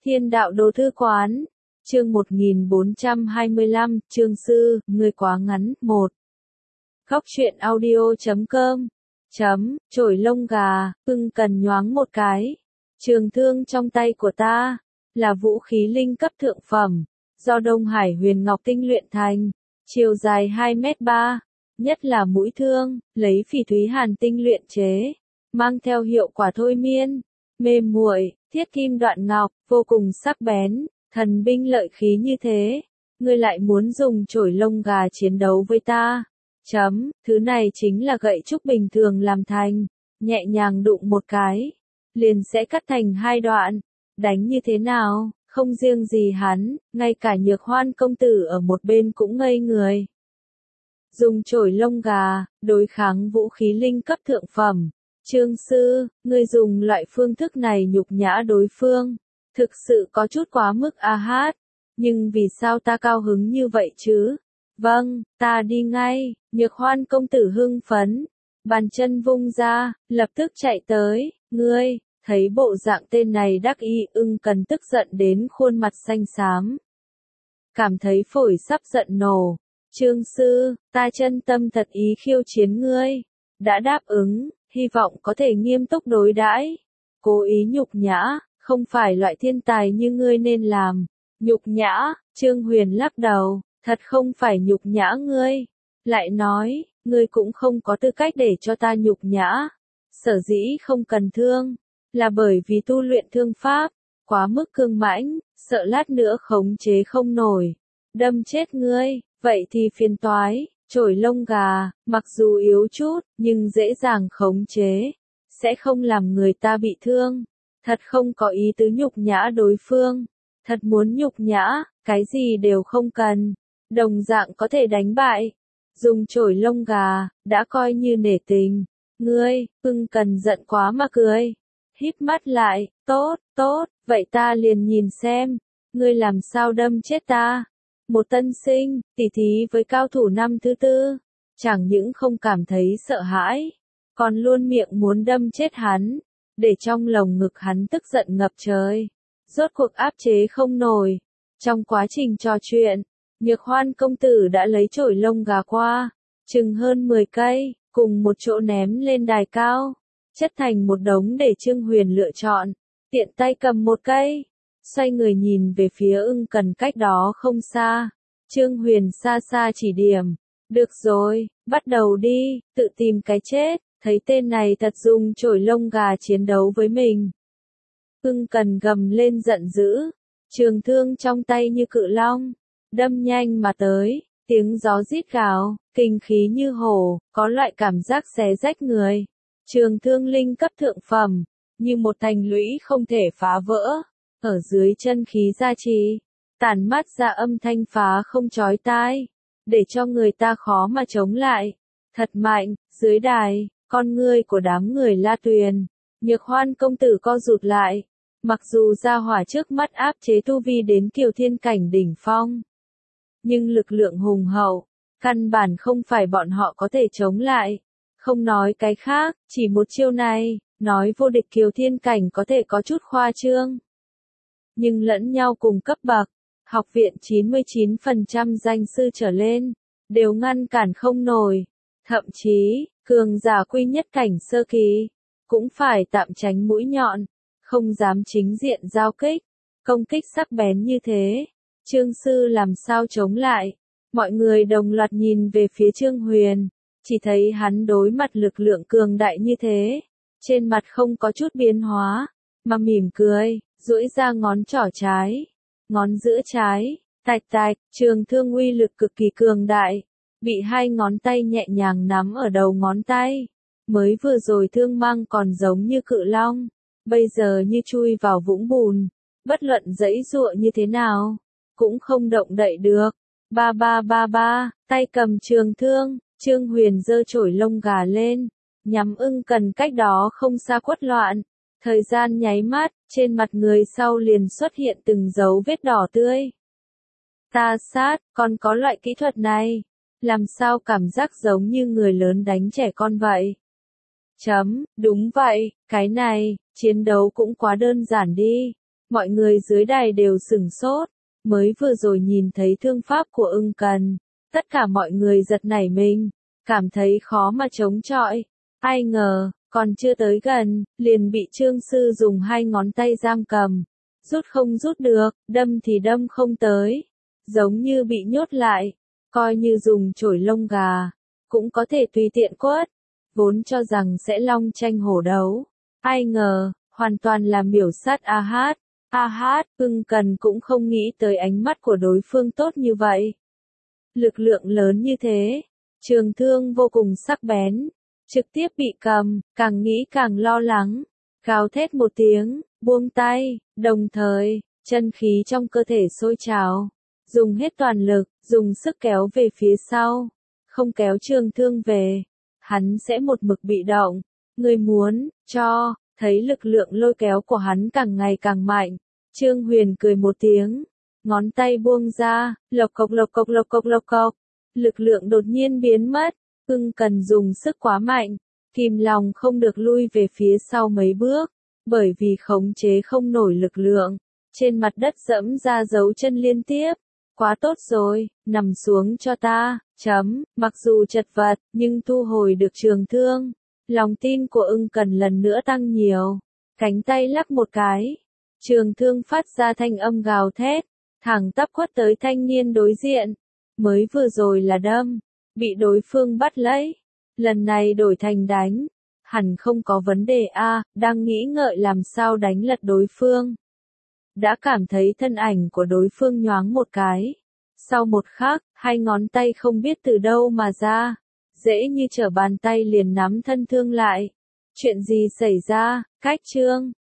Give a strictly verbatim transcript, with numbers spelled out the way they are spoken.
Thiên đạo đồ thư quán. Chương một nghìn bốn trăm hai mươi lăm, chương sư, người quá ngắn, một. Góc truyện audio chấm com. Chấm, chổi lông gà, ưng cần nhoáng một cái. Trường thương trong tay của ta, là vũ khí linh cấp thượng phẩm, do Đông Hải huyền ngọc tinh luyện thành, chiều dài hai mét ba, nhất là mũi thương, lấy phỉ thúy hàn tinh luyện chế, mang theo hiệu quả thôi miên, mềm muội, thiết kim đoạn ngọc, vô cùng sắc bén, thần binh lợi khí như thế, ngươi lại muốn dùng chổi lông gà chiến đấu với ta. Chấm, thứ này chính là gậy trúc bình thường làm thành, nhẹ nhàng đụng một cái, liền sẽ cắt thành hai đoạn, đánh như thế nào, không riêng gì hắn, ngay cả Nhược Hoan công tử ở một bên cũng ngây người. Dùng chổi lông gà, đối kháng vũ khí linh cấp thượng phẩm. Trương sư, ngươi dùng loại phương thức này nhục nhã đối phương, thực sự có chút quá mức a hát, nhưng vì sao ta cao hứng như vậy chứ? Vâng, ta đi ngay. Nhược Hoan công tử hưng phấn, bàn chân vung ra, lập tức chạy tới, ngươi, thấy bộ dạng tên này đắc ý ưng cần tức giận đến khuôn mặt xanh xám. Cảm thấy phổi sắp giận nổ, Trương sư, ta chân tâm thật ý khiêu chiến ngươi, đã đáp ứng, hy vọng có thể nghiêm túc đối đãi. Cố ý nhục nhã, không phải loại thiên tài như ngươi nên làm. Nhục nhã, Trương Huyền lắc đầu, thật không phải nhục nhã ngươi. Lại nói, ngươi cũng không có tư cách để cho ta nhục nhã. Sở dĩ không cần thương, là bởi vì tu luyện thương pháp, quá mức cương mãnh, sợ lát nữa khống chế không nổi. Đâm chết ngươi, vậy thì phiền toái. Chổi lông gà, mặc dù yếu chút, nhưng dễ dàng khống chế, sẽ không làm người ta bị thương. Thật không có ý tứ nhục nhã đối phương, thật muốn nhục nhã, cái gì đều không cần, đồng dạng có thể đánh bại. Dùng chổi lông gà, đã coi như nể tình. Ngươi, ưng cần giận quá mà cười. Híp mắt lại, tốt, tốt, vậy ta liền nhìn xem, ngươi làm sao đâm chết ta. Một tân sinh, tỉ thí với cao thủ năm thứ tư, chẳng những không cảm thấy sợ hãi, còn luôn miệng muốn đâm chết hắn, để trong lồng ngực hắn tức giận ngập trời, rốt cuộc áp chế không nổi. Trong quá trình trò chuyện, Nhược Hoan công tử đã lấy chổi lông gà qua, chừng hơn mười cây, cùng một chỗ ném lên đài cao, chất thành một đống để Trương Huyền lựa chọn, tiện tay cầm một cây. Xoay người nhìn về phía ưng cần cách đó không xa. Trương Huyền xa xa chỉ điểm. Được rồi, bắt đầu đi, tự tìm cái chết. Thấy tên này thật dùng chổi lông gà chiến đấu với mình. Ưng cần gầm lên giận dữ. Trường thương trong tay như cự long. Đâm nhanh mà tới. Tiếng gió rít gào, kinh khí như hổ, có loại cảm giác xé rách người. Trường thương linh cấp thượng phẩm, như một thành lũy không thể phá vỡ. Ở dưới chân khí gia trì, tản mát ra âm thanh phá không chói tai, để cho người ta khó mà chống lại. Thật mạnh, dưới đài, con ngươi của đám người La Tuyền, Nhược Hoan công tử co rụt lại. Mặc dù gia hỏa trước mắt áp chế tu vi đến Kiều Thiên cảnh đỉnh phong, nhưng lực lượng hùng hậu, căn bản không phải bọn họ có thể chống lại. Không nói cái khác, chỉ một chiêu này, nói vô địch Kiều Thiên cảnh có thể có chút khoa trương. Nhưng lẫn nhau cùng cấp bậc, học viện chín mươi chín phần trăm danh sư trở lên, đều ngăn cản không nổi. Thậm chí, cường giả quy nhất cảnh sơ kỳ, cũng phải tạm tránh mũi nhọn, không dám chính diện giao kích. Công kích sắc bén như thế, Trương sư làm sao chống lại? Mọi người đồng loạt nhìn về phía Trương Huyền, chỉ thấy hắn đối mặt lực lượng cường đại như thế, trên mặt không có chút biến hóa, mà mỉm cười, duỗi ra ngón trỏ trái, ngón giữa trái, tạch tạch, trường thương uy lực cực kỳ cường đại, bị hai ngón tay nhẹ nhàng nắm ở đầu ngón tay. Mới vừa rồi thương mang còn giống như cự long, bây giờ như chui vào vũng bùn, bất luận giãy giụa như thế nào, cũng không động đậy được. Ba ba ba ba, tay cầm trường thương, Trương Huyền giơ chổi lông gà lên, nhắm ưng cần cách đó không xa quất loạn. Thời gian nháy mắt, trên mặt người sau liền xuất hiện từng dấu vết đỏ tươi. Ta sát, còn có loại kỹ thuật này, làm sao cảm giác giống như người lớn đánh trẻ con vậy? Chấm, đúng vậy, cái này, chiến đấu cũng quá đơn giản đi. Mọi người dưới đài đều sửng sốt, mới vừa rồi nhìn thấy thương pháp của Ưng Cần, tất cả mọi người giật nảy mình, cảm thấy khó mà chống chọi. Ai ngờ, còn chưa tới gần, liền bị Trương Sư dùng hai ngón tay giam cầm, rút không rút được, đâm thì đâm không tới, giống như bị nhốt lại, coi như dùng chổi lông gà, cũng có thể tùy tiện quất, vốn cho rằng sẽ long tranh hổ đấu. Ai ngờ, hoàn toàn là miểu sát A Hát. A Hát, Ưng Cần cũng không nghĩ tới ánh mắt của đối phương tốt như vậy. Lực lượng lớn như thế, trường thương vô cùng sắc bén, trực tiếp bị cầm, càng nghĩ càng lo lắng, gào thét một tiếng, buông tay, đồng thời, chân khí trong cơ thể sôi trào, dùng hết toàn lực, dùng sức kéo về phía sau, không kéo trường thương về, hắn sẽ một mực bị động. Người muốn, cho, thấy lực lượng lôi kéo của hắn càng ngày càng mạnh, Trương Huyền cười một tiếng, ngón tay buông ra, lộc cộc lộc cộc lộc cộc lộc cộc, lực lượng đột nhiên biến mất. Ưng Cần dùng sức quá mạnh, kìm lòng không được lui về phía sau mấy bước, bởi vì khống chế không nổi lực lượng, trên mặt đất dẫm ra dấu chân liên tiếp. Quá tốt rồi, nằm xuống cho ta, chấm, mặc dù chật vật, nhưng thu hồi được trường thương. Lòng tin của Ưng Cần lần nữa tăng nhiều, cánh tay lắc một cái, trường thương phát ra thanh âm gào thét, thẳng tắp quất tới thanh niên đối diện. Mới vừa rồi là đâm, bị đối phương bắt lấy, lần này đổi thành đánh, hẳn không có vấn đề a. Đang nghĩ ngợi làm sao đánh lật đối phương, đã cảm thấy thân ảnh của đối phương nhoáng một cái, sau một khắc, hai ngón tay không biết từ đâu mà ra, dễ như trở bàn tay liền nắm thân thương lại. Chuyện gì xảy ra? Cách Trương